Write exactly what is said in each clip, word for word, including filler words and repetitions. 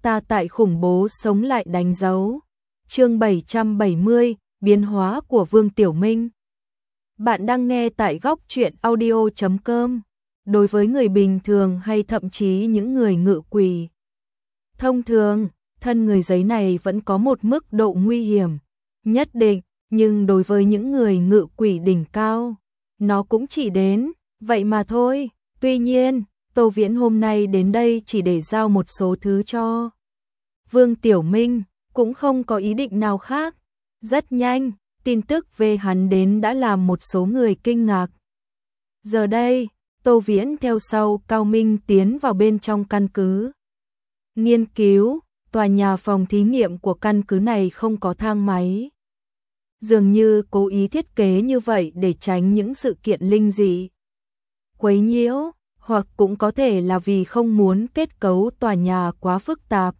ta tại khủng bố sống lại đánh dấu. Chương bảy trăm bảy mươi, biến hóa của Vương Tiểu Minh. Bạn đang nghe tại góc truyện audio chấm com. Đối với người bình thường hay thậm chí những người ngự quỷ thông thường, thân người giấy này vẫn có một mức độ nguy hiểm nhất định, nhưng đối với những người ngự quỷ đỉnh cao, nó cũng chỉ đến vậy mà thôi. Tuy nhiên, Tô Viễn hôm nay đến đây chỉ để giao một số thứ cho Vương Tiểu Minh, cũng không có ý định nào khác. Rất nhanh, tin tức về hắn đến đã làm một số người kinh ngạc. Giờ đây, Tô Viễn theo sau Cao Minh tiến vào bên trong căn cứ. Nghiên cứu, tòa nhà phòng thí nghiệm của căn cứ này không có thang máy. Dường như cố ý thiết kế như vậy để tránh những sự kiện linh dị quấy nhiễu, hoặc cũng có thể là vì không muốn kết cấu tòa nhà quá phức tạp,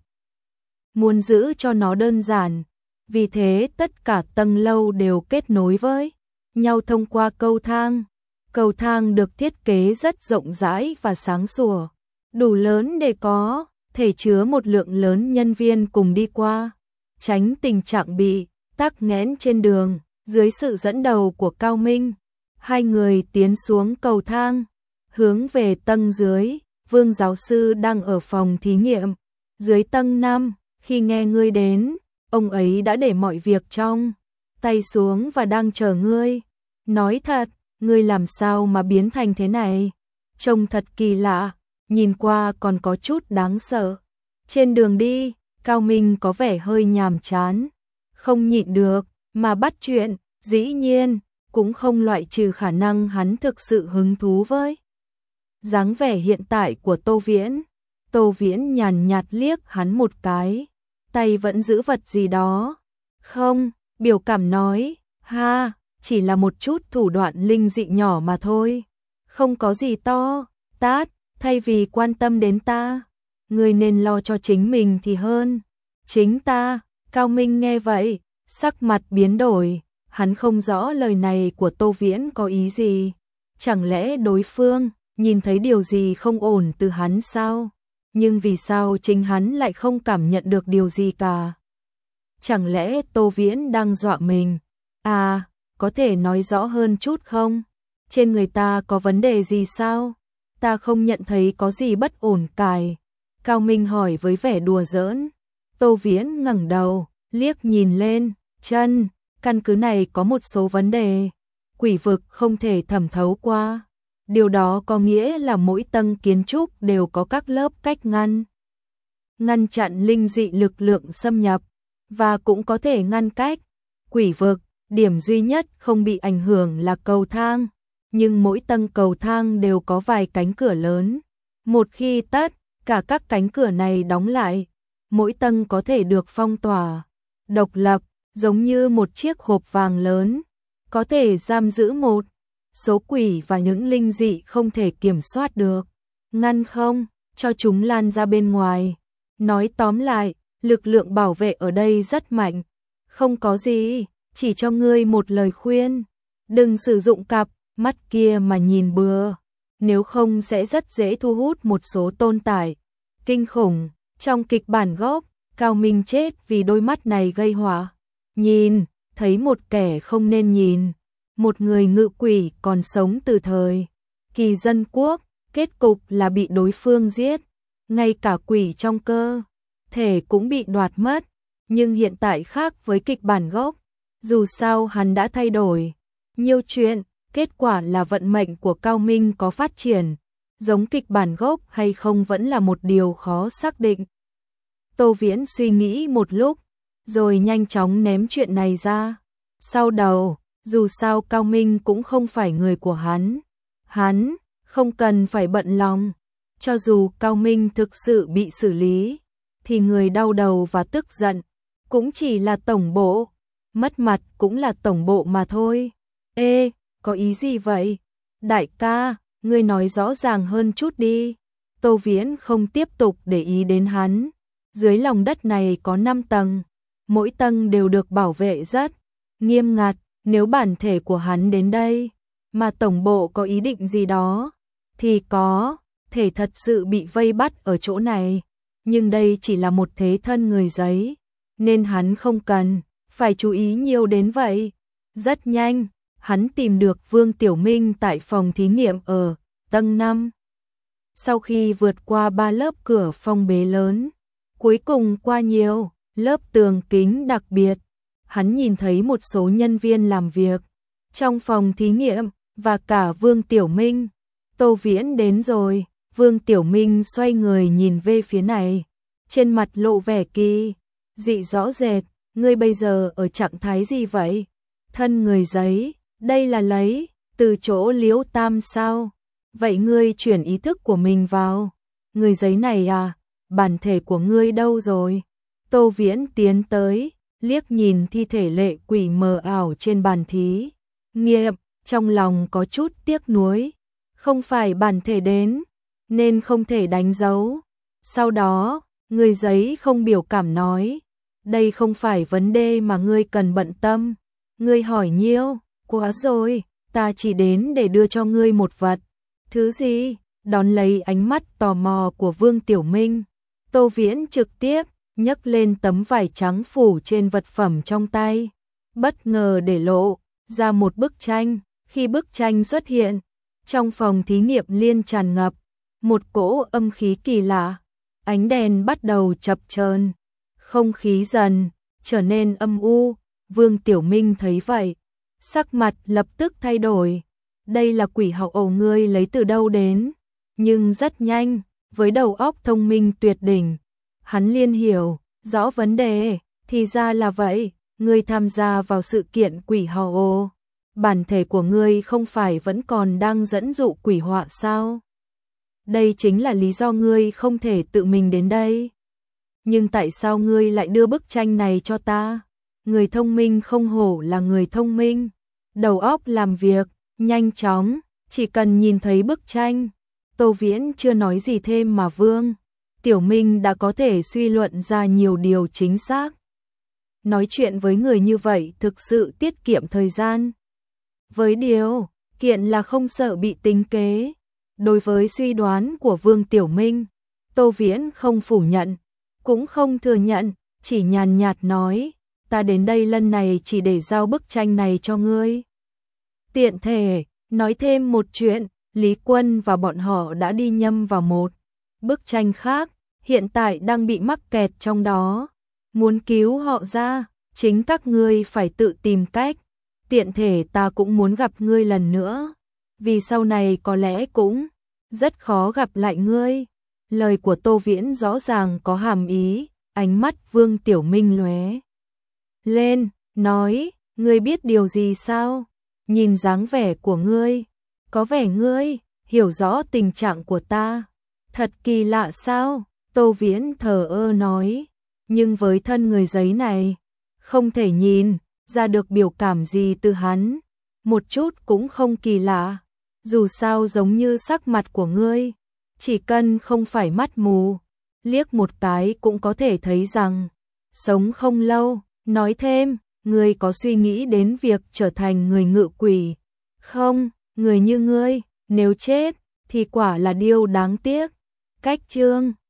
muốn giữ cho nó đơn giản. Vì thế tất cả tầng lâu đều kết nối với nhau thông qua cầu thang. Cầu thang được thiết kế rất rộng rãi và sáng sủa, đủ lớn để có thể chứa một lượng lớn nhân viên cùng đi qua, tránh tình trạng bị tắc nghẽn trên đường. Dưới sự dẫn đầu của Cao Minh, hai người tiến xuống cầu thang, hướng về tầng dưới. Vương giáo sư đang ở phòng thí nghiệm dưới tầng năm, khi nghe ngươi đến, ông ấy đã để mọi việc trong tay xuống và đang chờ ngươi. Nói thật, ngươi làm sao mà biến thành thế này? Trông thật kỳ lạ, nhìn qua còn có chút đáng sợ. Trên đường đi, Cao Minh có vẻ hơi nhàm chán, không nhịn được mà bắt chuyện. Dĩ nhiên, cũng không loại trừ khả năng hắn thực sự hứng thú với dáng vẻ hiện tại của Tô Viễn. Tô Viễn nhàn nhạt liếc hắn một cái, tay vẫn giữ vật gì đó. Không, biểu cảm nói, ha, chỉ là một chút thủ đoạn linh dị nhỏ mà thôi, không có gì to tát. Thay vì quan tâm đến ta, ngươi nên lo cho chính mình thì hơn. Chính ta? Cao Minh nghe vậy, sắc mặt biến đổi. Hắn không rõ lời này của Tô Viễn có ý gì. Chẳng lẽ đối phương nhìn thấy điều gì không ổn từ hắn sao? Nhưng vì sao chính hắn lại không cảm nhận được điều gì cả? Chẳng lẽ Tô Viễn đang dọa mình? À, có thể nói rõ hơn chút không? Trên người ta có vấn đề gì sao? Ta không nhận thấy có gì bất ổn cài. Cao Minh hỏi với vẻ đùa giỡn. Tô Viễn ngẩng đầu, liếc nhìn lên. Chân, căn cứ này có một số vấn đề. Quỷ vực không thể thẩm thấu qua. Điều đó có nghĩa là mỗi tầng kiến trúc đều có các lớp cách ngăn. Ngăn chặn linh dị lực lượng xâm nhập, và cũng có thể ngăn cách quỷ vực. Điểm duy nhất không bị ảnh hưởng là cầu thang. Nhưng mỗi tầng cầu thang đều có vài cánh cửa lớn. Một khi tất cả các cánh cửa này đóng lại, mỗi tầng có thể được phong tỏa, độc lập, giống như một chiếc hộp vàng lớn, có thể giam giữ một số quỷ và những linh dị không thể kiểm soát được, ngăn không cho chúng lan ra bên ngoài. Nói tóm lại, lực lượng bảo vệ ở đây rất mạnh. Không có gì, chỉ cho ngươi một lời khuyên, đừng sử dụng cặp mắt kia mà nhìn bừa, nếu không sẽ rất dễ thu hút một số tồn tại kinh khủng. Trong kịch bản gốc, Cao Minh chết vì đôi mắt này gây họa. Nhìn thấy một kẻ không nên nhìn, một người ngự quỷ còn sống từ thời kỳ dân quốc, kết cục là bị đối phương giết, ngay cả quỷ trong cơ thể cũng bị đoạt mất. Nhưng hiện tại khác với kịch bản gốc, dù sao hắn đã thay đổi nhiều chuyện. Kết quả là vận mệnh của Cao Minh có phát triển giống kịch bản gốc hay không vẫn là một điều khó xác định. Tô Viễn suy nghĩ một lúc, rồi nhanh chóng ném chuyện này ra sau đầu. Dù sao Cao Minh cũng không phải người của hắn, hắn không cần phải bận lòng. Cho dù Cao Minh thực sự bị xử lý, thì người đau đầu và tức giận cũng chỉ là tổng bộ, mất mặt cũng là tổng bộ mà thôi. Ê, có ý gì vậy? Đại ca, ngươi nói rõ ràng hơn chút đi. Tô Viễn không tiếp tục để ý đến hắn. Dưới lòng đất này có năm tầng, mỗi tầng đều được bảo vệ rất nghiêm ngặt. Nếu bản thể của hắn đến đây, mà tổng bộ có ý định gì đó, thì có thể thật sự bị vây bắt ở chỗ này. nhưng đây chỉ là một thế thân người giấy, nên hắn không cần phải chú ý nhiều đến vậy. Rất nhanh, hắn tìm được Vương Tiểu Minh tại phòng thí nghiệm ở tầng năm. Sau khi vượt qua ba lớp cửa phong bế lớn, cuối cùng qua nhiều lớp tường kính đặc biệt, hắn nhìn thấy một số nhân viên làm việc trong phòng thí nghiệm và cả Vương Tiểu Minh. Tô Viễn đến rồi. Vương Tiểu Minh xoay người nhìn về phía này, trên mặt lộ vẻ kỳ dị rõ rệt. Ngươi bây giờ ở trạng thái gì vậy? Thân người giấy, đây là lấy từ chỗ Liễu Tam sao? Vậy ngươi chuyển ý thức của mình vào người giấy này à? Bản thể của ngươi đâu rồi? Tô Viễn tiến tới, liếc nhìn thi thể lệ quỷ mờ ảo trên bàn thí nghiệm, trong lòng có chút tiếc nuối. Không phải bản thể đến, nên không thể đánh dấu. Sau đó, người giấy không biểu cảm nói, đây không phải vấn đề mà ngươi cần bận tâm. Ngươi hỏi nhiều quá rồi, ta chỉ đến để đưa cho ngươi một vật. Thứ gì? Đón lấy ánh mắt tò mò của Vương Tiểu Minh, Tô Viễn trực tiếp nhấc lên tấm vải trắng phủ trên vật phẩm trong tay, bất ngờ để lộ ra một bức tranh. Khi bức tranh xuất hiện, trong phòng thí nghiệm liên tràn ngập một cỗ âm khí kỳ lạ. Ánh đèn bắt đầu chập chờn, không khí dần trở nên âm u. Vương Tiểu Minh thấy vậy, sắc mặt lập tức thay đổi. Đây là quỷ hậu ổ ngươi lấy từ đâu đến? Nhưng rất nhanh, với đầu óc thông minh tuyệt đỉnh, hắn liền hiểu rõ vấn đề. Thì ra là vậy, ngươi tham gia vào sự kiện quỷ hậu ổ, bản thể của ngươi không phải vẫn còn đang dẫn dụ quỷ họa sao? Đây chính là lý do ngươi không thể tự mình đến đây. Nhưng tại sao ngươi lại đưa bức tranh này cho ta? Người thông minh không hổ là người thông minh, đầu óc làm việc nhanh chóng, chỉ cần nhìn thấy bức tranh. Tô Viễn chưa nói gì thêm mà Vương Tiểu Minh đã có thể suy luận ra nhiều điều chính xác. Nói chuyện với người như vậy thực sự tiết kiệm thời gian. Với điều kiện là không sợ bị tính kế. Đối với suy đoán của Vương Tiểu Minh, Tô Viễn không phủ nhận, cũng không thừa nhận, chỉ nhàn nhạt nói, ta đến đây lần này chỉ để giao bức tranh này cho ngươi. Tiện thể, nói thêm một chuyện, Lý Quân và bọn họ đã đi nhâm vào một bức tranh khác, hiện tại đang bị mắc kẹt trong đó. Muốn cứu họ ra, chính các ngươi phải tự tìm cách. Tiện thể ta cũng muốn gặp ngươi lần nữa, vì sau này có lẽ cũng rất khó gặp lại ngươi. Lời của Tô Viễn rõ ràng có hàm ý, ánh mắt Vương Tiểu Minh lóe lên, nói, ngươi biết điều gì sao? Nhìn dáng vẻ của ngươi, có vẻ ngươi hiểu rõ tình trạng của ta. Thật kỳ lạ sao? Tô Viễn thờ ơ nói, nhưng với thân người giấy này, không thể nhìn ra được biểu cảm gì từ hắn, một chút cũng không kỳ lạ. Dù sao giống như sắc mặt của ngươi, chỉ cần không phải mắt mù, liếc một cái cũng có thể thấy rằng sống không lâu. Nói thêm, ngươi có suy nghĩ đến việc trở thành người ngự quỷ không? Người như ngươi, nếu chết thì quả là điều đáng tiếc. Cách chương